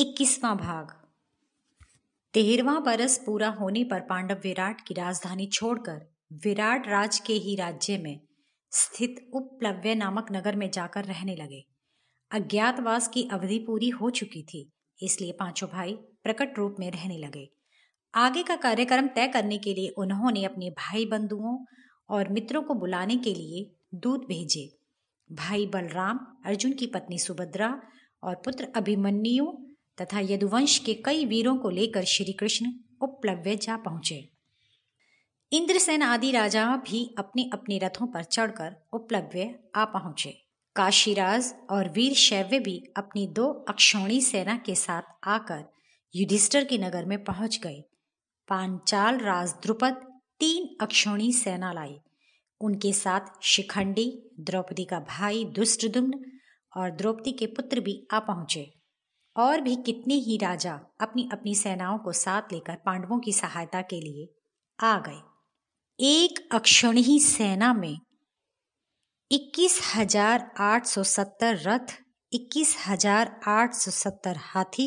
21वां भाग। 13वां बरस पूरा होने पर पांडव विराट की राजधानी छोड़कर विराट राज के ही राज्य में स्थित उपप्लव्य नामक नगर में जाकर रहने लगे। अज्ञातवास की अवधि पूरी हो चुकी थी, इसलिए पांचों भाई प्रकट रूप में रहने लगे। आगे का कार्यक्रम तय करने के लिए उन्होंने अपने भाई बंधुओं और मित्रों को बुलाने के लिए दूत भेजे। भाई बलराम, अर्जुन की पत्नी सुभद्रा और पुत्र अभिमन्यु तथा यदुवंश के कई वीरों को लेकर श्री कृष्ण उपप्लव्य जा पहुंचे। इंद्रसेन आदि राजा भी अपने अपने रथों पर चढ़कर उपप्लव्य आ पहुंचे। काशीराज और वीर शैव्य भी अपनी 2 अक्षौणी सेना के साथ आकर युधिष्ठिर के नगर में पहुंच गए। पांचाल राज द्रुपद 3 अक्षौणी सेना लाई। उनके साथ शिखंडी, द्रौपदी का भाई दुष्टद्युम्न और द्रौपदी के पुत्र भी आ पहुंचे। और भी कितने ही राजा अपनी अपनी सेनाओं को साथ लेकर पांडवों की सहायता के लिए आ गए। एक अक्षौणी सेना में 21,870 रथ, 21,870 हाथी,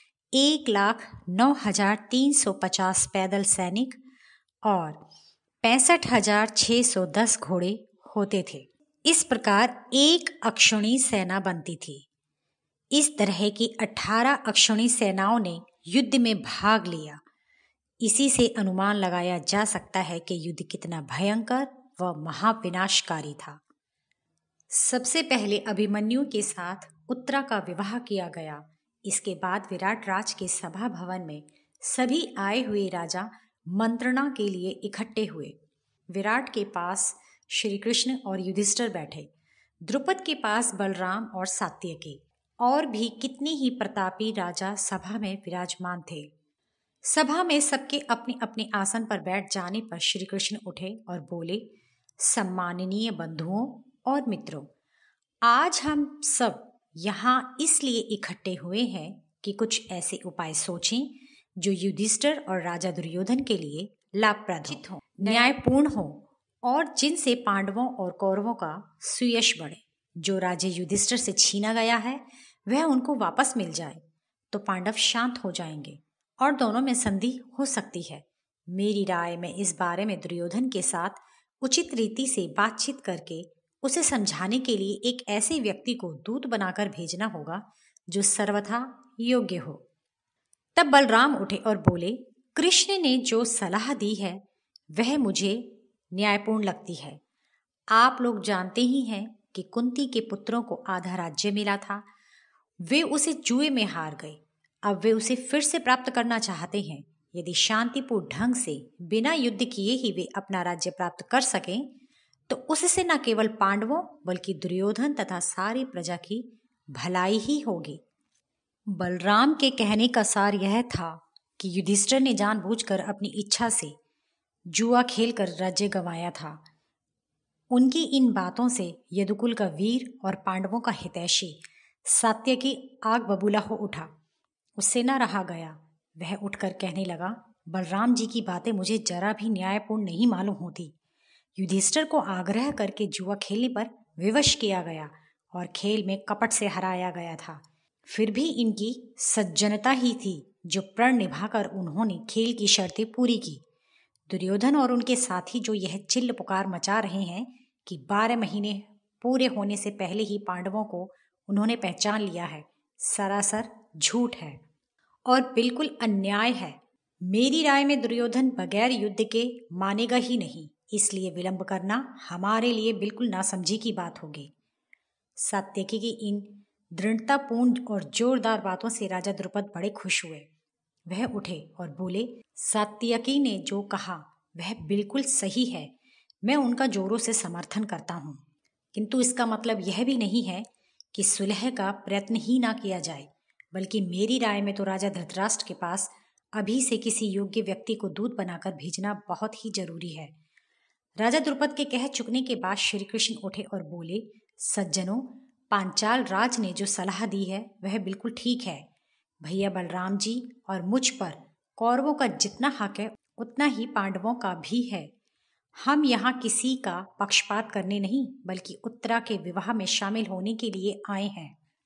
1,09,350 पैदल सैनिक और 65,610 घोड़े होते थे। इस प्रकार एक अक्षौणी सेना बनती थी। इस तरह की 18 अक्षौणी सेनाओं ने युद्ध में भाग लिया। इसी से अनुमान लगाया जा सकता है कि युद्ध कितना भयंकर व महाविनाशकारी था। सबसे पहले अभिमन्यु के साथ उत्तरा का विवाह किया गया। इसके बाद विराट राज के सभा भवन में सभी आए हुए राजा मंत्रणा के लिए इकट्ठे हुए। विराट के पास श्री कृष्ण और युधिष्ठिर बैठे। द्रुपद के पास बलराम और सात्यकी और भी कितने ही प्रतापी राजा सभा में विराजमान थे। सभा में सबके अपने अपने आसन पर बैठ जाने पर श्री कृष्ण उठे और बोले, सम्माननीय बंधुओं और मित्रों, आज हम सब यहाँ इसलिए इकट्ठे हुए हैं कि कुछ ऐसे उपाय सोचें जो युधिष्ठिर और राजा दुर्योधन के लिए लाभप्रद हो, न्यायपूर्ण हो और जिनसे पांडवों और कौरवों का सुयश बढ़े। जो राज्य युधिष्ठिर से छीना गया है वह उनको वापस मिल जाए तो पांडव शांत हो जाएंगे और दोनों में संधि हो सकती है। मेरी राय में इस बारे में दुर्योधन के साथ उचित रीति से बातचीत करके उसे समझाने के लिए एक ऐसे व्यक्ति को दूत बनाकर भेजना होगा जो सर्वथा योग्य हो। तब बलराम उठे और बोले, कृष्ण ने जो सलाह दी है वह मुझे न्यायपूर्ण लगती है। आप लोग जानते ही हैं कि कुंती के पुत्रों को आधा राज्य मिला था। वे उसे जुए में हार गए। अब वे उसे फिर से प्राप्त करना चाहते हैं। यदि शांतिपूर्ण ढंग से बिना युद्ध किए ही वे अपना राज्य प्राप्त कर सकें तो उससे न केवल पांडवों बल्कि दुर्योधन तथा सारी प्रजा की भलाई ही होगी। बलराम के कहने का सार यह था कि युधिष्ठिर ने जानबूझकर अपनी इच्छा से जुआ खेलकर राज्य गंवाया था। उनकी इन बातों से यदुकुल का वीर और पांडवों का हितैषी सात्यकी आग बबूला हो उठा। उससे न रहा गया। वह उठकर कहने लगा, बलराम जी की बातें मुझे जरा भी न्यायपूर्ण नहीं मालूम होती। युधिष्ठिर को आग्रह करके जुआ खेलने पर विवश किया गया और खेल में कपट से हराया गया था। फिर भी इनकी सज्जनता ही थी जो प्रण निभाकर उन्होंने खेल की शर्तें पूरी की। दुर्योधन और उनके साथी जो यह चिल्ल पुकार मचा रहे हैं कि 12 महीने पूरे होने से पहले ही पांडवों को उन्होंने पहचान लिया है, सरासर झूठ है और बिल्कुल अन्याय है। मेरी राय में दुर्योधन बगैर युद्ध के मानेगा ही नहीं, इसलिए विलंब करना हमारे लिए बिल्कुल नासमझी की बात होगी। सात्यकी की इन दृढ़तापूर्ण और जोरदार बातों से राजा द्रुपद बड़े खुश हुए। वह उठे और बोले, सात्यकी ने जो कहा वह बिल्कुल सही है। मैं उनका जोरों से समर्थन करता हूँ, किंतु इसका मतलब यह भी नहीं है कि सुलह का प्रयत्न ही ना किया जाए, बल्कि मेरी राय में तो राजा धृतराष्ट्र के पास अभी से किसी योग्य व्यक्ति को दूत बनाकर भेजना बहुत ही जरूरी है। राजा द्रुपद के कह चुकने के बाद श्री कृष्ण उठे और बोले, सज्जनों, पांचाल राज ने जो सलाह दी है वह बिल्कुल ठीक है। भैया बलराम जी और मुझ पर कौरवों का जितना हक है उतना ही पांडवों का भी है। हम यहाँ किसी का पक्षपात करने नहीं बल्कि उत्तरा के विवाह में शामिल होने के लिए आए हैं।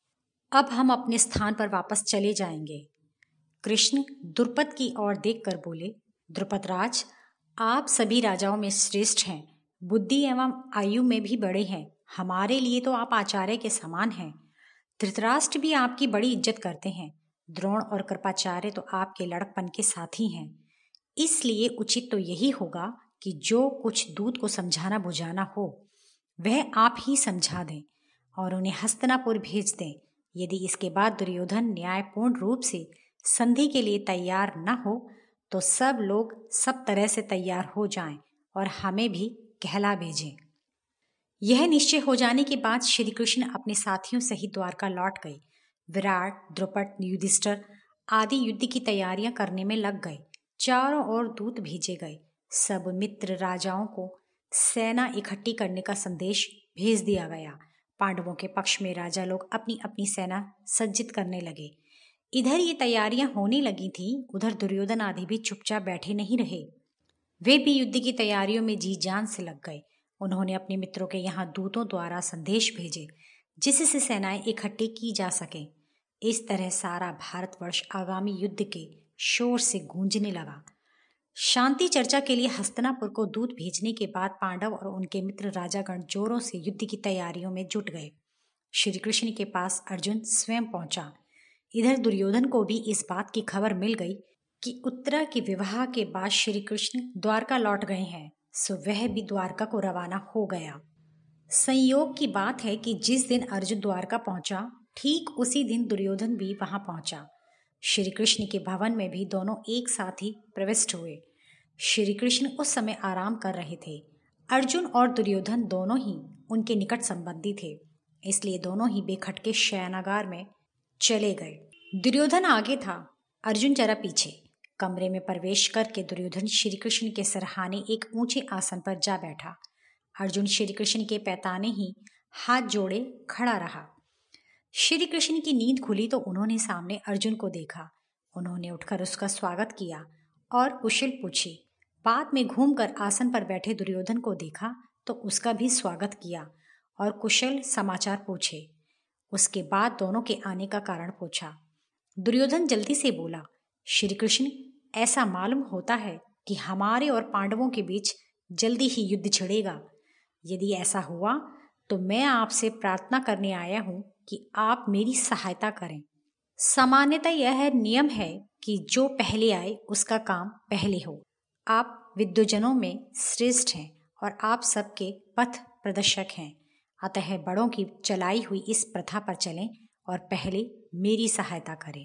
अब हम अपने स्थान पर वापस चले जाएंगे। कृष्ण द्रुपद की ओर देखकर बोले, द्रुपदराज, आप सभी राजाओं में श्रेष्ठ हैं, बुद्धि एवं आयु में भी बड़े हैं। हमारे लिए तो आप आचार्य के समान हैं। धृतराष्ट्र भी आपकी बड़ी इज्जत करते हैं। द्रोण और कृपाचार्य तो आपके लड़कपन के साथी हैं। इसलिए उचित तो यही होगा कि जो कुछ दूत को समझाना बुझाना हो वह आप ही समझा दें और उन्हें हस्तिनापुर भेज दें। यदि इसके बाद दुर्योधन न्यायपूर्ण रूप से संधि के लिए तैयार न हो तो सब लोग सब तरह से तैयार हो जाएं और हमें भी कहला भेजें। यह निश्चय हो जाने के बाद श्री कृष्ण अपने साथियों सहित द्वारका लौट गए। विराट, द्रुपद, युधिष्ठिर आदि युद्ध की तैयारियां करने में लग गए। चारों ओर दूत भेजे गए। सब मित्र राजाओं को सेना इकट्ठी करने का संदेश भेज दिया गया। पांडवों के पक्ष में राजा लोग अपनी अपनी सेना सज्जित करने लगे। इधर ये तैयारियां होने लगी थी, उधर दुर्योधन आदि भी चुपचाप बैठे नहीं रहे। वे भी युद्ध की तैयारियों में जी जान से लग गए। उन्होंने अपने मित्रों के यहाँ दूतों द्वारा संदेश भेजे जिससे सेनाएं इकट्ठी की जा सके। इस तरह सारा भारतवर्ष आगामी युद्ध के शोर से गूंजने लगा। शांति चर्चा के लिए हस्तिनापुर को दूत भेजने के बाद पांडव और उनके मित्र राजागण जोरों से युद्ध की तैयारियों में जुट गए। श्री कृष्ण के पास अर्जुन स्वयं पहुंचा। इधर दुर्योधन को भी इस बात की खबर मिल गई कि उत्तरा के विवाह के बाद श्री कृष्ण द्वारका लौट गए हैं, सो वह भी द्वारका को रवाना हो गया। संयोग की बात है कि जिस दिन अर्जुन द्वारका पहुंचा ठीक उसी दिन दुर्योधन भी वहां पहुंचा। श्री कृष्ण के भवन में भी दोनों एक साथ ही प्रविष्ट हुए। श्री कृष्ण उस समय आराम कर रहे थे। अर्जुन और दुर्योधन दोनों ही उनके निकट संबंधी थे, इसलिए दोनों ही बेखटके शयनागार में चले गए। दुर्योधन आगे था, अर्जुन जरा पीछे। कमरे में प्रवेश करके दुर्योधन श्री कृष्ण के सरहाने एक ऊंचे आसन पर जा बैठा। अर्जुन श्री कृष्ण के पैताने ही हाथ जोड़े खड़ा रहा। श्री कृष्ण की नींद खुली तो उन्होंने सामने अर्जुन को देखा। उन्होंने उठकर उसका स्वागत किया और कुशल पूछी। बाद में घूमकर आसन पर बैठे दुर्योधन को देखा तो उसका भी स्वागत किया और कुशल समाचार पूछे। उसके बाद दोनों के आने का कारण पूछा। दुर्योधन जल्दी से बोला, श्री कृष्ण, ऐसा मालूम होता है कि हमारे और पांडवों के बीच जल्दी ही युद्ध छिड़ेगा। यदि ऐसा हुआ तो मैं आपसे प्रार्थना करने आया हूं कि आप मेरी सहायता करें। सामान्यतः यह नियम है कि जो पहले आए उसका काम पहले हो। आप विद्वजनों में श्रेष्ठ हैं और आप सबके पथ प्रदर्शक हैं, अतः बड़ों की चलाई हुई इस प्रथा पर चलें और पहले मेरी सहायता करें।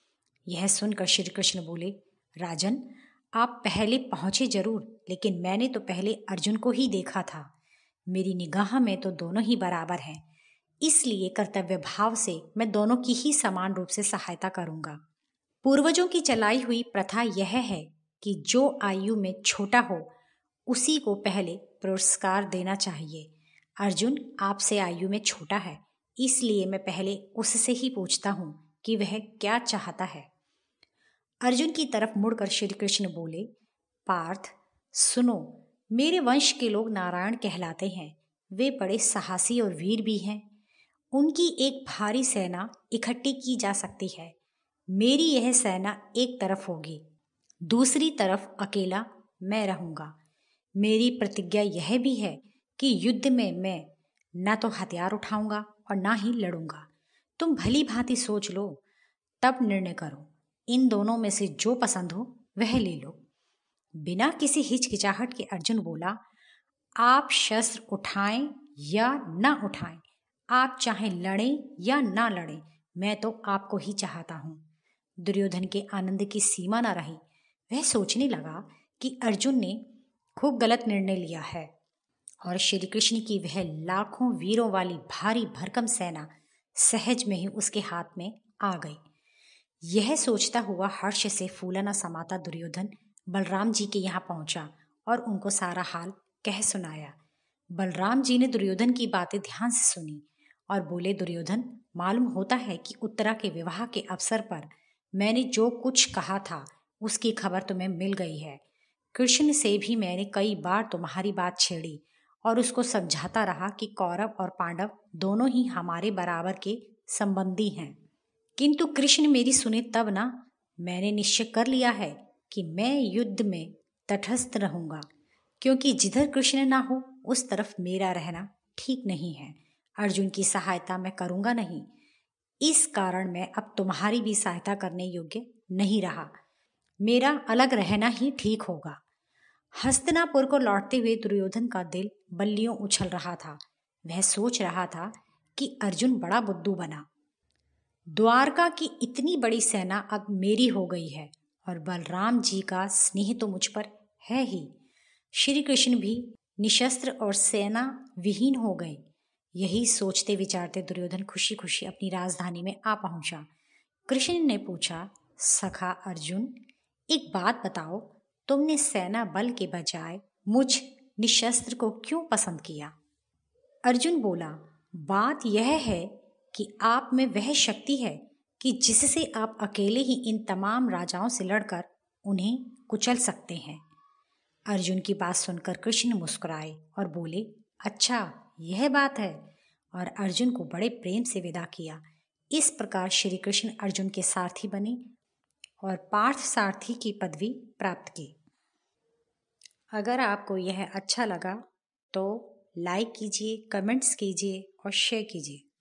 यह सुनकर श्री कृष्ण बोले, राजन, आप पहले पहुंचे जरूर, लेकिन मैंने तो पहले अर्जुन को ही देखा था। मेरी निगाह में तो दोनों ही बराबर हैं, इसलिए कर्तव्य भाव से मैं दोनों की ही समान रूप से सहायता करूंगा। पूर्वजों की चलाई हुई प्रथा यह है कि जो आयु में छोटा हो उसी को पहले पुरस्कार देना चाहिए। अर्जुन आपसे आयु में छोटा है, इसलिए मैं पहले उससे ही पूछता हूं कि वह क्या चाहता है। अर्जुन की तरफ मुड़कर श्री कृष्ण बोले, पार्थ सुनो, मेरे वंश के लोग नारायण कहलाते हैं। वे बड़े साहसी और वीर भी हैं। उनकी एक भारी सेना इकट्ठी की जा सकती है। मेरी यह सेना एक तरफ होगी, दूसरी तरफ अकेला मैं रहूंगा। मेरी प्रतिज्ञा यह भी है कि युद्ध में मैं न तो हथियार उठाऊंगा और ना ही लड़ूंगा। तुम भली भांति सोच लो, तब निर्णय करो। इन दोनों में से जो पसंद हो वह ले लो। बिना किसी हिचकिचाहट के अर्जुन बोला, आप शस्त्र उठाएं या ना उठाएं, आप चाहे लड़ें या ना लड़ें, मैं तो आपको ही चाहता हूं। दुर्योधन के आनंद की सीमा न रही। वह सोचने लगा कि अर्जुन ने खूब गलत निर्णय लिया है और श्री कृष्ण की वह लाखों वीरों वाली भारी भरकम सेना सहज में ही उसके हाथ में आ गई। यह सोचता हुआ हर्ष से फूला न समाता दुर्योधन बलराम जी के यहाँ पहुंचा और उनको सारा हाल कह सुनाया। बलराम जी ने दुर्योधन की बातें ध्यान से सुनी और बोले, दुर्योधन, मालूम होता है कि उत्तरा के विवाह के अवसर पर मैंने जो कुछ कहा था उसकी खबर तुम्हें मिल गई है। कृष्ण से भी मैंने कई बार तुम्हारी बात छेड़ी और उसको समझाता रहा कि कौरव और पांडव दोनों ही हमारे बराबर के संबंधी हैं। किंतु कृष्ण मेरी सुने तब ना। मैंने निश्चय कर लिया है कि मैं युद्ध में तटस्थ रहूंगा, क्योंकि जिधर कृष्ण ना हो उस तरफ मेरा रहना ठीक नहीं है। अर्जुन की सहायता मैं करूंगा नहीं। इस कारण मैं अब तुम्हारी भी सहायता करने योग्य नहीं रहा। मेरा अलग रहना ही ठीक होगा। हस्तिनापुर को लौटते हुए दुर्योधन का दिल बल्लियों उछल रहा था। वह सोच रहा था कि अर्जुन बड़ा बुद्धू बना। द्वारका की इतनी बड़ी सेना अब मेरी हो गई है और बलराम जी का स्नेह तो मुझ पर है ही। श्री कृष्ण भी निशस्त्र और सेना विहीन हो गए। यही सोचते विचारते दुर्योधन खुशी खुशी अपनी राजधानी में आ पहुंचा। कृष्ण ने पूछा, सखा अर्जुन, एक बात बताओ, तुमने सेना बल के बजाय मुझ निशस्त्र को क्यों पसंद किया? अर्जुन बोला, बात यह है कि आप में वह शक्ति है कि जिससे आप अकेले ही इन तमाम राजाओं से लड़कर उन्हें कुचल सकते हैं। अर्जुन की बात सुनकर कृष्ण मुस्कुराए और बोले, अच्छा यह बात है, और अर्जुन को बड़े प्रेम से विदा किया। इस प्रकार श्री कृष्ण अर्जुन के सारथी बने और पार्थ सारथी की पदवी प्राप्त की। अगर आपको यह अच्छा लगा तो लाइक कीजिए, कमेंट्स कीजिए और शेयर कीजिए।